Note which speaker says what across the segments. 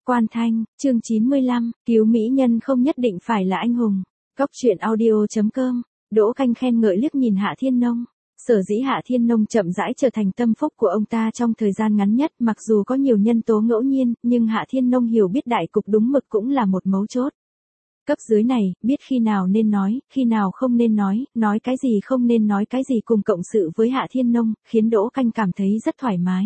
Speaker 1: Quan Thanh, chương 95, cứu mỹ nhân không nhất định phải là anh hùng. Cóc truyện audio.com, Đỗ Canh khen ngợi liếc nhìn Hạ Thiên Nông. Sở dĩ Hạ Thiên Nông chậm rãi trở thành tâm phúc của ông ta trong thời gian ngắn nhất, mặc dù có nhiều nhân tố ngẫu nhiên, nhưng Hạ Thiên Nông hiểu biết đại cục đúng mực cũng là một mấu chốt. Cấp dưới này, biết khi nào nên nói, khi nào không nên nói cái gì không nên nói cái gì cùng cộng sự với Hạ Thiên Nông, khiến Đỗ Canh cảm thấy rất thoải mái.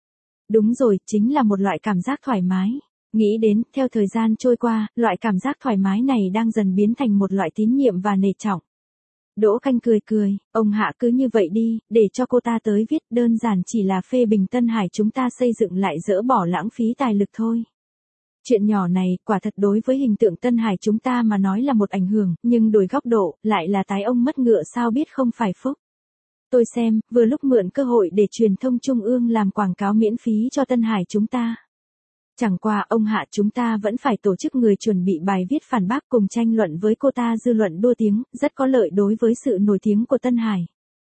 Speaker 1: Đúng rồi, chính là một loại cảm giác thoải mái. Nghĩ đến, theo thời gian trôi qua, loại cảm giác thoải mái này đang dần biến thành một loại tín nhiệm và nể trọng. Đỗ Canh cười, ông Hạ cứ như vậy đi, để cho cô ta tới viết, đơn giản chỉ là phê bình Tân Hải chúng ta xây dựng lại dỡ bỏ lãng phí tài lực thôi. Chuyện nhỏ này, quả thật đối với hình tượng Tân Hải chúng ta mà nói là một ảnh hưởng, nhưng đổi góc độ, lại là tái ông mất ngựa sao biết không phải phúc. Tôi xem, vừa lúc mượn cơ hội để truyền thông trung ương làm quảng cáo miễn phí cho Tân Hải chúng ta. Chẳng qua ông Hạ chúng ta vẫn phải tổ chức người chuẩn bị bài viết phản bác cùng tranh luận với cô ta, dư luận đua tiếng, rất có lợi đối với sự nổi tiếng của Tân Hải.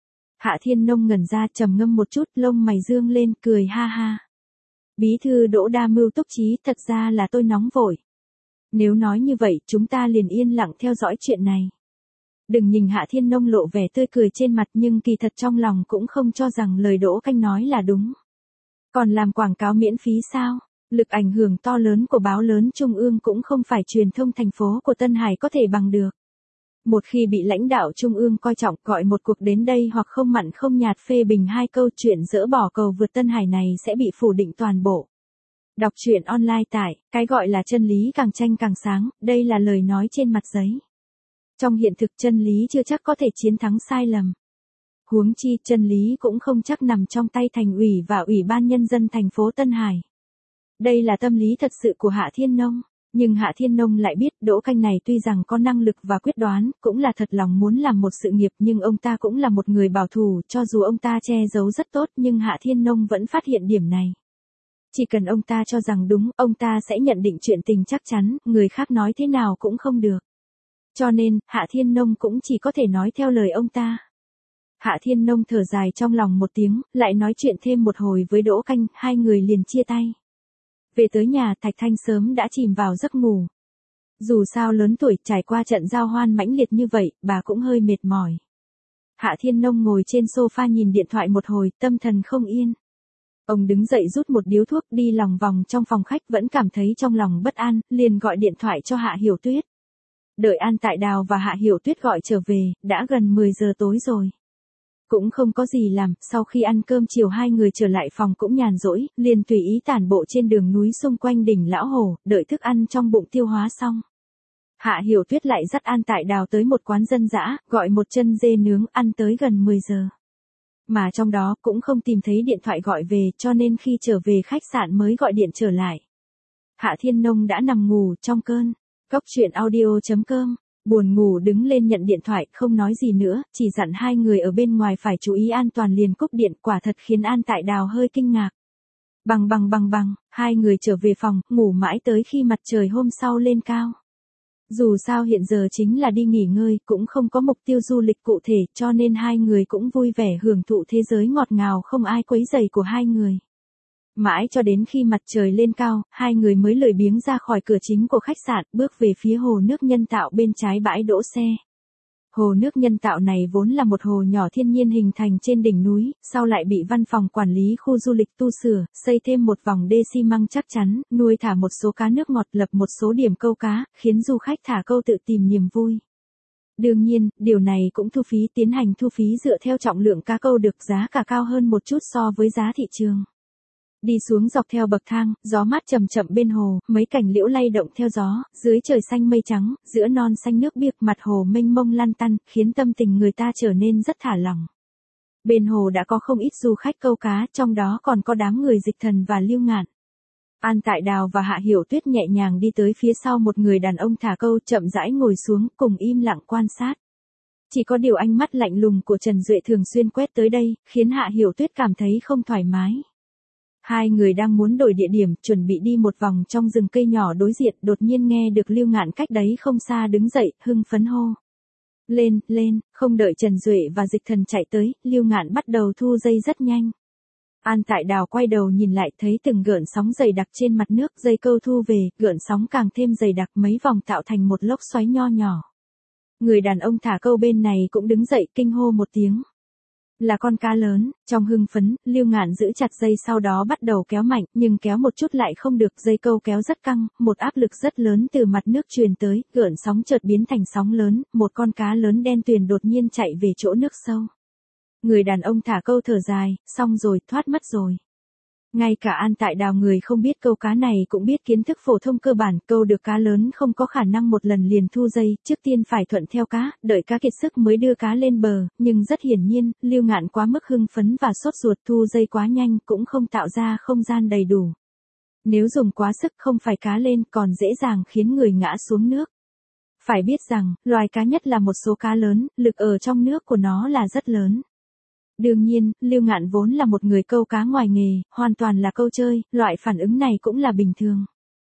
Speaker 1: Hạ Thiên Nông ngẩn ra trầm ngâm một chút, lông mày dương lên, cười ha ha. Bí thư Đỗ đa mưu túc trí, thật ra là tôi nóng vội. Nếu nói như vậy, chúng ta liền yên lặng theo dõi chuyện này. Đừng nhìn Hạ Thiên Nông lộ vẻ tươi cười trên mặt nhưng kỳ thật trong lòng cũng không cho rằng lời Đỗ Canh nói là đúng. Còn làm quảng cáo miễn phí sao? Lực ảnh hưởng to lớn của báo lớn trung ương cũng không phải truyền thông thành phố của Tân Hải có thể bằng được. Một khi bị lãnh đạo trung ương coi trọng, gọi một cuộc đến đây hoặc không mặn không nhạt phê bình hai câu, chuyện dỡ bỏ cầu vượt Tân Hải này sẽ bị phủ định toàn bộ. Đọc truyện online tại, cái gọi là chân lý càng tranh càng sáng, đây là lời nói trên mặt giấy. Trong hiện thực chân lý chưa chắc có thể chiến thắng sai lầm. Huống chi chân lý cũng không chắc nằm trong tay thành ủy và ủy ban nhân dân thành phố Tân Hải. Đây là tâm lý thật sự của Hạ Thiên Nông, nhưng Hạ Thiên Nông lại biết Đỗ Canh này tuy rằng có năng lực và quyết đoán, cũng là thật lòng muốn làm một sự nghiệp, nhưng ông ta cũng là một người bảo thủ, cho dù ông ta che giấu rất tốt nhưng Hạ Thiên Nông vẫn phát hiện điểm này. Chỉ cần ông ta cho rằng đúng, ông ta sẽ nhận định chuyện tình chắc chắn, người khác nói thế nào cũng không được. Cho nên, Hạ Thiên Nông cũng chỉ có thể nói theo lời ông ta. Hạ Thiên Nông thở dài trong lòng một tiếng, lại nói chuyện thêm một hồi với Đỗ Canh, hai người liền chia tay. Về tới nhà, Thạch Thanh sớm đã chìm vào giấc ngủ. Dù sao lớn tuổi, trải qua trận giao hoan mãnh liệt như vậy, bà cũng hơi mệt mỏi. Hạ Thiên Nông ngồi trên sofa nhìn điện thoại một hồi, tâm thần không yên. Ông đứng dậy rút một điếu thuốc đi lòng vòng trong phòng khách, vẫn cảm thấy trong lòng bất an, liền gọi điện thoại cho Hạ Hiểu Tuyết. Đợi An Tại Đào và Hạ Hiểu Tuyết gọi trở về, đã gần 10 giờ tối rồi. Cũng không có gì làm, sau khi ăn cơm chiều hai người trở lại phòng cũng nhàn rỗi, liền tùy ý tản bộ trên đường núi xung quanh đỉnh Lão Hồ, đợi thức ăn trong bụng tiêu hóa xong. Hạ Hiểu Tuyết lại dắt An Tại Đào tới một quán dân dã, gọi một chân dê nướng, ăn tới gần 10 giờ. Mà trong đó cũng không tìm thấy điện thoại gọi về, cho nên khi trở về khách sạn mới gọi điện trở lại. Hạ Thiên Nông đã nằm ngủ trong cơn. Cóc truyện audio.com, buồn ngủ đứng lên nhận điện thoại, không nói gì nữa, chỉ dặn hai người ở bên ngoài phải chú ý an toàn liền cúp điện, quả thật khiến An Tại Đào hơi kinh ngạc. Bằng, hai người trở về phòng, ngủ mãi tới khi mặt trời hôm sau lên cao. Dù sao hiện giờ chính là đi nghỉ ngơi, cũng không có mục tiêu du lịch cụ thể, cho nên hai người cũng vui vẻ hưởng thụ thế giới ngọt ngào không ai quấy rầy của hai người. Mãi cho đến khi mặt trời lên cao, hai người mới lười biếng ra khỏi cửa chính của khách sạn, bước về phía hồ nước nhân tạo bên trái bãi đỗ xe. Hồ nước nhân tạo này vốn là một hồ nhỏ thiên nhiên hình thành trên đỉnh núi, sau lại bị văn phòng quản lý khu du lịch tu sửa, xây thêm một vòng đê xi măng chắc chắn, nuôi thả một số cá nước ngọt, lập một số điểm câu cá, khiến du khách thả câu tự tìm niềm vui. Đương nhiên, điều này cũng tiến hành thu phí dựa theo trọng lượng cá câu, được giá cả cao hơn một chút so với giá thị trường. Đi xuống dọc theo bậc thang, gió mát chậm chậm bên hồ, mấy cành liễu lay động theo gió, dưới trời xanh mây trắng, giữa non xanh nước biếc, mặt hồ mênh mông lăn tăn, khiến tâm tình người ta trở nên rất thả lỏng. Bên hồ đã có không ít du khách câu cá, trong đó còn có đám người Dịch Thần và Lưu Ngạn. An Tại Đào và Hạ Hiểu Tuyết nhẹ nhàng đi tới phía sau một người đàn ông thả câu, chậm rãi ngồi xuống, cùng im lặng quan sát. Chỉ có điều ánh mắt lạnh lùng của Trần Duệ thường xuyên quét tới đây, khiến Hạ Hiểu Tuyết cảm thấy không thoải mái. Hai người đang muốn đổi địa điểm, chuẩn bị đi một vòng trong rừng cây nhỏ đối diện, đột nhiên nghe được Lưu Ngạn cách đấy không xa đứng dậy, hưng phấn hô. Lên, không đợi Trần Duệ và Dịch Thần chạy tới, Lưu Ngạn bắt đầu thu dây rất nhanh. An Tại Đào quay đầu nhìn lại thấy từng gợn sóng dày đặc trên mặt nước, dây câu thu về, gợn sóng càng thêm dày đặc, mấy vòng tạo thành một lốc xoáy nho nhỏ. Người đàn ông thả câu bên này cũng đứng dậy kinh hô một tiếng. Là con cá lớn. Trong hưng phấn, Lưu Ngạn giữ chặt dây sau đó bắt đầu kéo mạnh, nhưng kéo một chút lại không được, dây câu kéo rất căng, một áp lực rất lớn từ mặt nước truyền tới, gợn sóng chợt biến thành sóng lớn, một con cá lớn đen tuyền đột nhiên chạy về chỗ nước sâu. Người đàn ông thả câu thở dài, xong rồi, thoát mất rồi. Ngay cả An Tại Đào người không biết câu cá này cũng biết kiến thức phổ thông cơ bản, câu được cá lớn không có khả năng một lần liền thu dây, trước tiên phải thuận theo cá, đợi cá kiệt sức mới đưa cá lên bờ, nhưng rất hiển nhiên, Lưu Ngạn quá mức hưng phấn và sốt ruột, thu dây quá nhanh cũng không tạo ra không gian đầy đủ. Nếu dùng quá sức không phải cá lên còn dễ dàng khiến người ngã xuống nước. Phải biết rằng, loài cá nhất là một số cá lớn, lực ở trong nước của nó là rất lớn. Đương nhiên, Lưu Ngạn vốn là một người câu cá ngoài nghề, hoàn toàn là câu chơi, loại phản ứng này cũng là bình thường.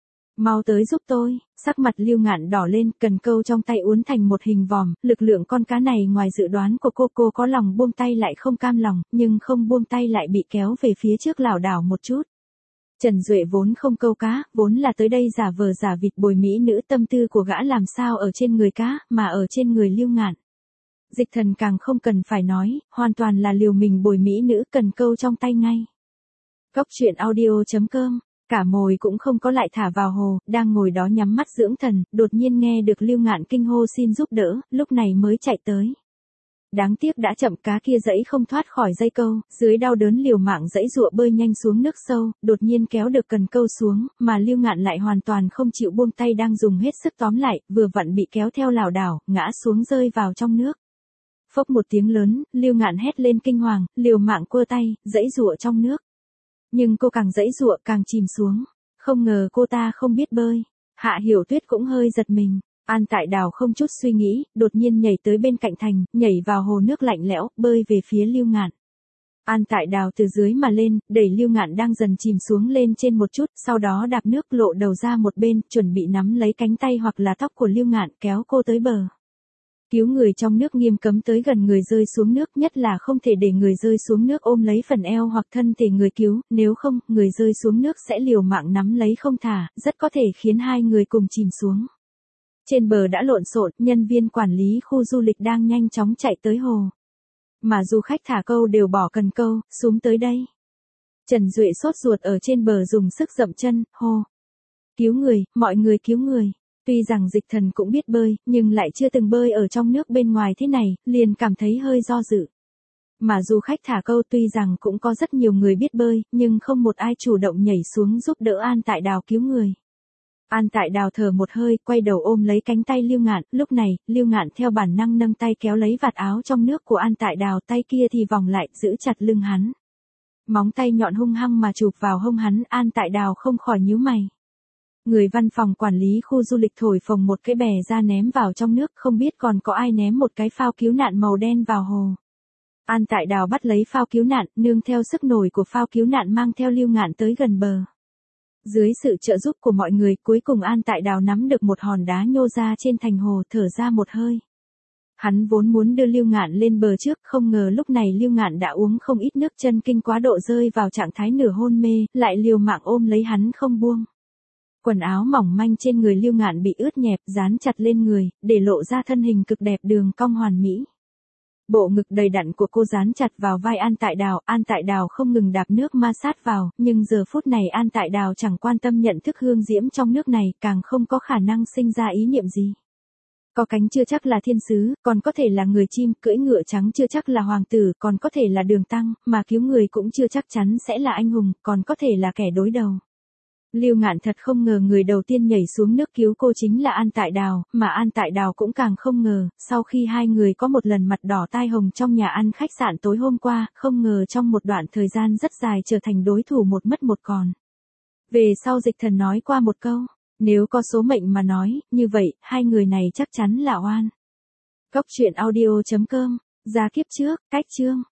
Speaker 1: Mau tới giúp tôi, sắc mặt Lưu Ngạn đỏ lên, cần câu trong tay uốn thành một hình vòm, lực lượng con cá này ngoài dự đoán của cô có lòng buông tay lại không cam lòng, nhưng không buông tay lại bị kéo về phía trước lảo đảo một chút. Trần Duệ vốn không câu cá, vốn là tới đây giả vờ giả vịt bồi mỹ nữ, tâm tư của gã làm sao ở trên người cá, mà ở trên người Lưu Ngạn. Dịch Thần càng không cần phải nói, hoàn toàn là liều mình bồi mỹ nữ, cần câu trong tay ngay. Góc truyện audio.com, cả mồi cũng không có lại thả vào hồ, đang ngồi đó nhắm mắt dưỡng thần, đột nhiên nghe được Lưu Ngạn kinh hô xin giúp đỡ, lúc này mới chạy tới. Đáng tiếc đã chậm, cá kia giãy không thoát khỏi dây câu, dưới đau đớn liều mạng giãy giụa bơi nhanh xuống nước sâu, đột nhiên kéo được cần câu xuống, mà Lưu Ngạn lại hoàn toàn không chịu buông tay đang dùng hết sức tóm lại, vừa vặn bị kéo theo lảo đảo, ngã xuống rơi vào trong nước. Phốc một tiếng lớn, Lưu Ngạn hét lên kinh hoàng, liều mạng cua tay, giãy giụa trong nước. Nhưng cô càng giãy giụa càng chìm xuống, không ngờ cô ta không biết bơi. Hạ Hiểu Tuyết cũng hơi giật mình. An Tại Đào không chút suy nghĩ, đột nhiên nhảy tới bên cạnh thành, nhảy vào hồ nước lạnh lẽo, bơi về phía Lưu Ngạn. An Tại Đào từ dưới mà lên, đẩy Lưu Ngạn đang dần chìm xuống lên trên một chút, sau đó đạp nước lộ đầu ra một bên, chuẩn bị nắm lấy cánh tay hoặc là tóc của Lưu Ngạn kéo cô tới bờ. Cứu người trong nước nghiêm cấm tới gần người rơi xuống nước, nhất là không thể để người rơi xuống nước ôm lấy phần eo hoặc thân thể người cứu, nếu không, người rơi xuống nước sẽ liều mạng nắm lấy không thả, rất có thể khiến hai người cùng chìm xuống. Trên bờ đã lộn xộn, nhân viên quản lý khu du lịch đang nhanh chóng chạy tới hồ. Mà du khách thả câu đều bỏ cần câu, xuống tới đây. Trần Duệ sốt ruột ở trên bờ dùng sức dậm chân, hô. Cứu người, mọi người cứu người. Tuy rằng Dịch Thần cũng biết bơi, nhưng lại chưa từng bơi ở trong nước bên ngoài thế này, liền cảm thấy hơi do dự. Mà du khách thả câu tuy rằng cũng có rất nhiều người biết bơi, nhưng không một ai chủ động nhảy xuống giúp đỡ An Tại Đào cứu người. An Tại Đào thở một hơi, quay đầu ôm lấy cánh tay Lưu Ngạn, lúc này, Lưu Ngạn theo bản năng nâng tay kéo lấy vạt áo trong nước của An Tại Đào, tay kia thì vòng lại, giữ chặt lưng hắn. Móng tay nhọn hung hăng mà chụp vào hông hắn, An Tại Đào không khỏi nhíu mày. Người văn phòng quản lý khu du lịch thổi phồng một cái bè ra ném vào trong nước, không biết còn có ai ném một cái phao cứu nạn màu đen vào hồ. An Tại Đào bắt lấy phao cứu nạn, nương theo sức nổi của phao cứu nạn mang theo Lưu Ngạn tới gần bờ. Dưới sự trợ giúp của mọi người, cuối cùng An Tại Đào nắm được một hòn đá nhô ra trên thành hồ, thở ra một hơi. Hắn vốn muốn đưa Lưu Ngạn lên bờ trước, không ngờ lúc này Lưu Ngạn đã uống không ít nước, chân kinh quá độ rơi vào trạng thái nửa hôn mê, lại liều mạng ôm lấy hắn không buông. Quần áo mỏng manh trên người Lưu Ngạn bị ướt nhẹp, dán chặt lên người, để lộ ra thân hình cực đẹp đường cong hoàn mỹ. Bộ ngực đầy đặn của cô dán chặt vào vai An Tại Đào không ngừng đạp nước ma sát vào, nhưng giờ phút này An Tại Đào chẳng quan tâm nhận thức hương diễm trong nước này, càng không có khả năng sinh ra ý niệm gì. Có cánh chưa chắc là thiên sứ, còn có thể là người chim, cưỡi ngựa trắng chưa chắc là hoàng tử, còn có thể là đường tăng, mà cứu người cũng chưa chắc chắn sẽ là anh hùng, còn có thể là kẻ đối đầu. Lưu Ngạn thật không ngờ người đầu tiên nhảy xuống nước cứu cô chính là An Tại Đào, mà An Tại Đào cũng càng không ngờ, sau khi hai người có một lần mặt đỏ tai hồng trong nhà ăn khách sạn tối hôm qua, không ngờ trong một đoạn thời gian rất dài trở thành đối thủ một mất một còn. Về sau Dịch Thần nói qua một câu, nếu có số mệnh mà nói, như vậy, hai người này chắc chắn là oan. Góc truyện audio.com, ra kiếp trước, cách chương.